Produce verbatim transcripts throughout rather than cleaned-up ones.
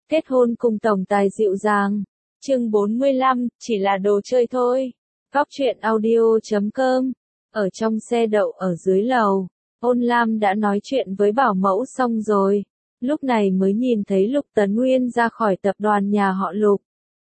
Kết hôn cùng tổng tài dịu dàng. Chương bốn mươi lăm, chỉ là đồ chơi thôi. Góc truyện audio chấm com. Ở trong xe đậu ở dưới lầu, Ôn Lam đã nói chuyện với bảo mẫu xong rồi. Lúc này mới nhìn thấy Lục Tấn Nguyên ra khỏi tập đoàn nhà họ Lục.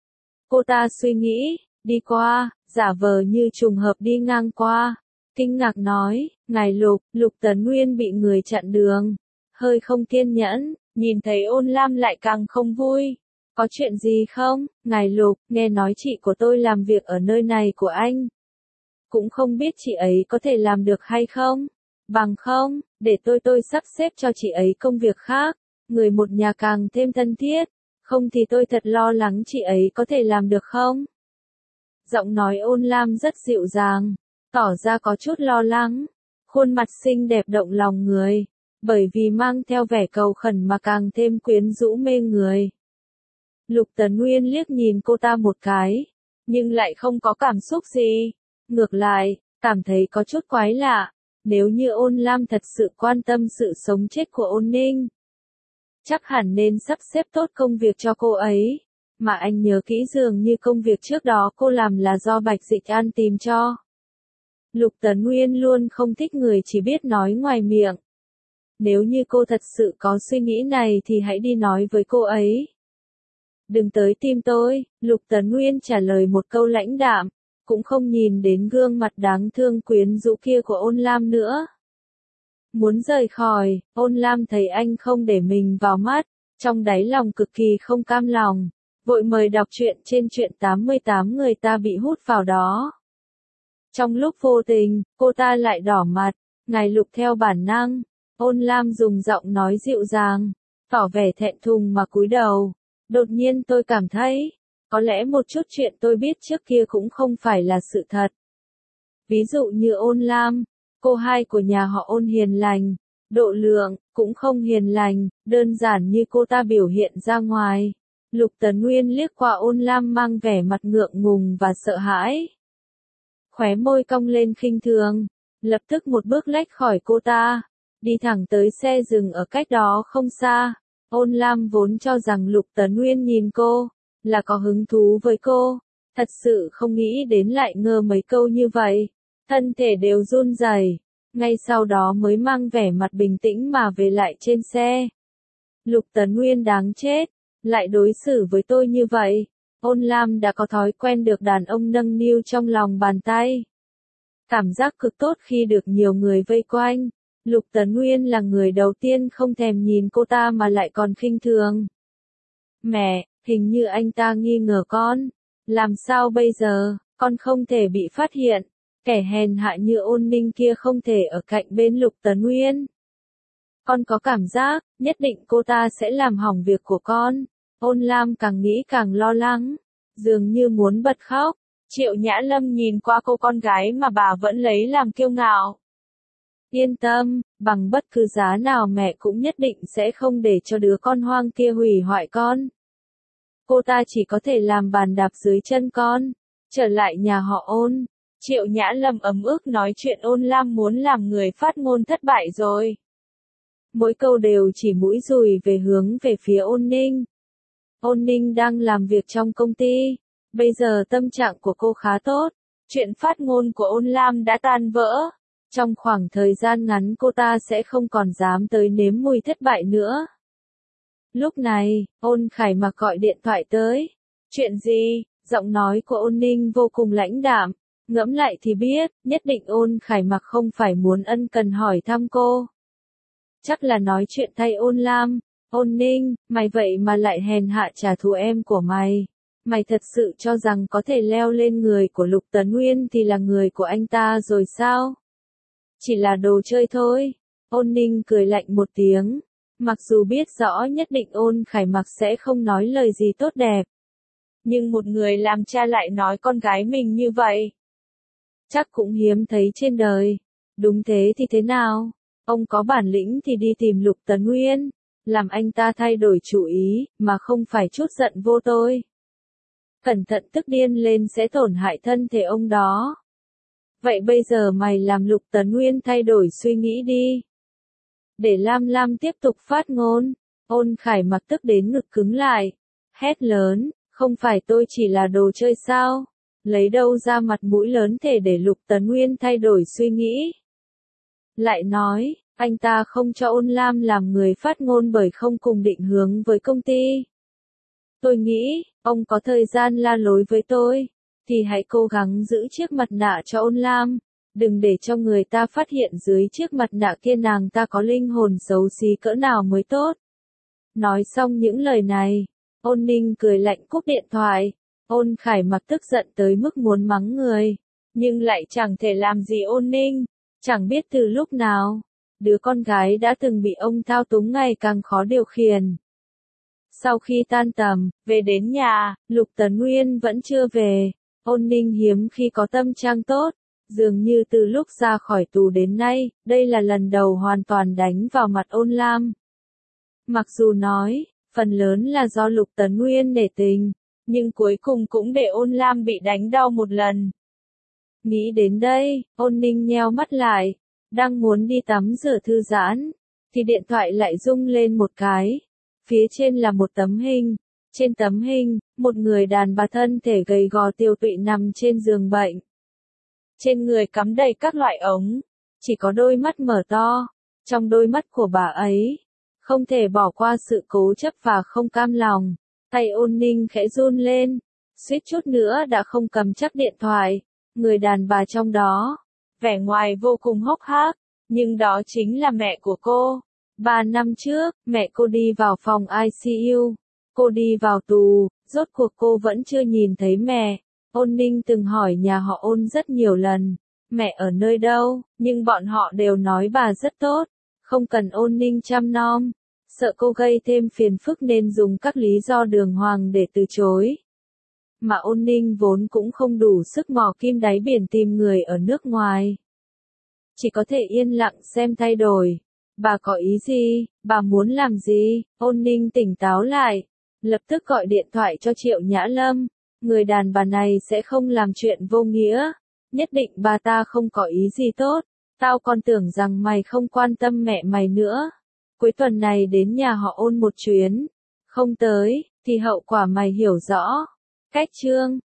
Cô ta suy nghĩ, đi qua, giả vờ như trùng hợp đi ngang qua. Kinh ngạc nói, ngài Lục, Lục Tấn Nguyên bị người chặn đường. Hơi không kiên nhẫn, nhìn thấy Ôn Lam lại càng không vui. Có chuyện gì không, ngài Lục, nghe nói chị của tôi làm việc ở nơi này của anh. Cũng không biết chị ấy có thể làm được hay không. Bằng không, để tôi tôi sắp xếp cho chị ấy công việc khác. Người một nhà càng thêm thân thiết. Không thì tôi thật lo lắng chị ấy có thể làm được không? Giọng nói Ôn Lam rất dịu dàng, tỏ ra có chút lo lắng. Khuôn mặt xinh đẹp động lòng người, bởi vì mang theo vẻ cầu khẩn mà càng thêm quyến rũ mê người. Lục Tấn Nguyên liếc nhìn cô ta một cái, nhưng lại không có cảm xúc gì. Ngược lại, cảm thấy có chút quái lạ. Nếu như Ôn Lam thật sự quan tâm sự sống chết của Ôn Ninh, chắc hẳn nên sắp xếp tốt công việc cho cô ấy. Mà anh nhớ kỹ dường như công việc trước đó cô làm là do Bạch Dịch An tìm cho. Lục Tấn Nguyên luôn không thích người chỉ biết nói ngoài miệng. Nếu như cô thật sự có suy nghĩ này thì hãy đi nói với cô ấy. Đừng tới tìm tôi, Lục Tấn Nguyên trả lời một câu lãnh đạm, cũng không nhìn đến gương mặt đáng thương quyến rũ kia của Ôn Lam nữa. Muốn rời khỏi, Ôn Lam thấy anh không để mình vào mắt, trong đáy lòng cực kỳ không cam lòng, vội mời đọc truyện trên truyện tám mươi tám người ta bị hút vào đó. Trong lúc vô tình, cô ta lại đỏ mặt, ngài Lục theo bản năng, Ôn Lam dùng giọng nói dịu dàng, tỏ vẻ thẹn thùng mà cúi đầu. Đột nhiên tôi cảm thấy, có lẽ một chút chuyện tôi biết trước kia cũng không phải là sự thật. Ví dụ như Ôn Lam, cô hai của nhà họ Ôn hiền lành, độ lượng, cũng không hiền lành, đơn giản như cô ta biểu hiện ra ngoài. Lục Tấn Nguyên liếc qua Ôn Lam mang vẻ mặt ngượng ngùng và sợ hãi. Khóe môi cong lên khinh thường, lập tức một bước lách khỏi cô ta, đi thẳng tới xe dừng ở cách đó không xa. Ôn Lam vốn cho rằng Lục Tấn Nguyên nhìn cô, là có hứng thú với cô, thật sự không nghĩ đến lại ngơ mấy câu như vậy, thân thể đều run rẩy, ngay sau đó mới mang vẻ mặt bình tĩnh mà về lại trên xe. Lục Tấn Nguyên đáng chết, lại đối xử với tôi như vậy. Ôn Lam đã có thói quen được đàn ông nâng niu trong lòng bàn tay. Cảm giác cực tốt khi được nhiều người vây quanh. Lục Tấn Nguyên là người đầu tiên không thèm nhìn cô ta mà lại còn khinh thường. Mẹ, hình như anh ta nghi ngờ con. Làm sao bây giờ, con không thể bị phát hiện. Kẻ hèn hạ như Ôn Ninh kia không thể ở cạnh bên Lục Tấn Nguyên. Con có cảm giác, nhất định cô ta sẽ làm hỏng việc của con. Ôn Lam càng nghĩ càng lo lắng, dường như muốn bật khóc. Triệu Nhã Lâm nhìn qua cô con gái mà bà vẫn lấy làm kiêu ngạo. Yên tâm, bằng bất cứ giá nào mẹ cũng nhất định sẽ không để cho đứa con hoang kia hủy hoại con. Cô ta chỉ có thể làm bàn đạp dưới chân con. Trở lại nhà họ Ôn, Triệu Nhã Lâm ấm ức nói chuyện Ôn Lam muốn làm người phát ngôn thất bại rồi. Mỗi câu đều chỉ mũi dùi về hướng về phía Ôn Ninh. Ôn Ninh đang làm việc trong công ty, bây giờ tâm trạng của cô khá tốt, chuyện phát ngôn của Ôn Lam đã tan vỡ. Trong khoảng thời gian ngắn cô ta sẽ không còn dám tới nếm mùi thất bại nữa. Lúc này, Ôn Khải Mặc gọi điện thoại tới. Chuyện gì? Giọng nói của Ôn Ninh vô cùng lãnh đạm. Ngẫm lại thì biết, nhất định Ôn Khải Mặc không phải muốn ân cần hỏi thăm cô. Chắc là nói chuyện thay Ôn Lam. Ôn Ninh, mày vậy mà lại hèn hạ trả thù em của mày. Mày thật sự cho rằng có thể leo lên người của Lục Tấn Nguyên thì là người của anh ta rồi sao? Chỉ là đồ chơi thôi. Ôn Ninh cười lạnh một tiếng. Mặc dù biết rõ nhất định Ôn Khải Mặc sẽ không nói lời gì tốt đẹp. Nhưng một người làm cha lại nói con gái mình như vậy. Chắc cũng hiếm thấy trên đời. Đúng thế thì thế nào? Ông có bản lĩnh thì đi tìm Lục Tấn Nguyên. Làm anh ta thay đổi chủ ý, mà không phải chút giận vô tôi. Cẩn thận tức điên lên sẽ tổn hại thân thể ông đó. Vậy bây giờ mày làm Lục Tấn Nguyên thay đổi suy nghĩ đi. Để Lam Lam tiếp tục phát ngôn. Ôn Khải mặc tức đến ngực cứng lại, hét lớn, không phải tôi chỉ là đồ chơi sao? Lấy đâu ra mặt mũi lớn thể để Lục Tấn Nguyên thay đổi suy nghĩ? Lại nói, anh ta không cho Ôn Lam làm người phát ngôn bởi không cùng định hướng với công ty. Tôi nghĩ, ông có thời gian la lối với tôi, thì hãy cố gắng giữ chiếc mặt nạ cho Ôn Lam, đừng để cho người ta phát hiện dưới chiếc mặt nạ kia nàng ta có linh hồn xấu xí cỡ nào mới tốt. Nói xong những lời này, Ôn Ninh cười lạnh cúp điện thoại. Ôn Khải mặc tức giận tới mức muốn mắng người, nhưng lại chẳng thể làm gì Ôn Ninh, chẳng biết từ lúc nào, đứa con gái đã từng bị ông thao túng ngày càng khó điều khiển. Sau khi tan tầm, về đến nhà, Lục Tấn Nguyên vẫn chưa về. Ôn Ninh hiếm khi có tâm trạng tốt, dường như từ lúc ra khỏi tù đến nay, đây là lần đầu hoàn toàn đánh vào mặt Ôn Lam. Mặc dù nói, phần lớn là do Lục Tấn Nguyên nể tình, nhưng cuối cùng cũng để Ôn Lam bị đánh đau một lần. Nghĩ đến đây, Ôn Ninh nheo mắt lại, đang muốn đi tắm rửa thư giãn, thì điện thoại lại rung lên một cái. Phía trên là một tấm hình, trên tấm hình, một người đàn bà thân thể gầy gò tiều tụy nằm trên giường bệnh. Trên người cắm đầy các loại ống, chỉ có đôi mắt mở to, trong đôi mắt của bà ấy, không thể bỏ qua sự cố chấp và không cam lòng. Tay Ôn Ninh khẽ run lên, suýt chút nữa đã không cầm chắc điện thoại. Người đàn bà trong đó, vẻ ngoài vô cùng hốc hác, nhưng đó chính là mẹ của cô. Ba năm trước, mẹ cô đi vào phòng i xê u, cô đi vào tù, rốt cuộc cô vẫn chưa nhìn thấy mẹ. Ôn Ninh từng hỏi nhà họ Ôn rất nhiều lần, mẹ ở nơi đâu, nhưng bọn họ đều nói bà rất tốt, không cần Ôn Ninh chăm nom. Sợ cô gây thêm phiền phức nên dùng các lý do đường hoàng để từ chối. Mà Ôn Ninh vốn cũng không đủ sức mò kim đáy biển tìm người ở nước ngoài. Chỉ có thể yên lặng xem thay đổi. Bà có ý gì, bà muốn làm gì? Ôn Ninh tỉnh táo lại, lập tức gọi điện thoại cho Triệu Nhã Lâm. Người đàn bà này sẽ không làm chuyện vô nghĩa. Nhất định bà ta không có ý gì tốt. Tao còn tưởng rằng mày không quan tâm mẹ mày nữa. Cuối tuần này đến nhà họ Ôn một chuyến. Không tới, thì hậu quả mày hiểu rõ. Cách chương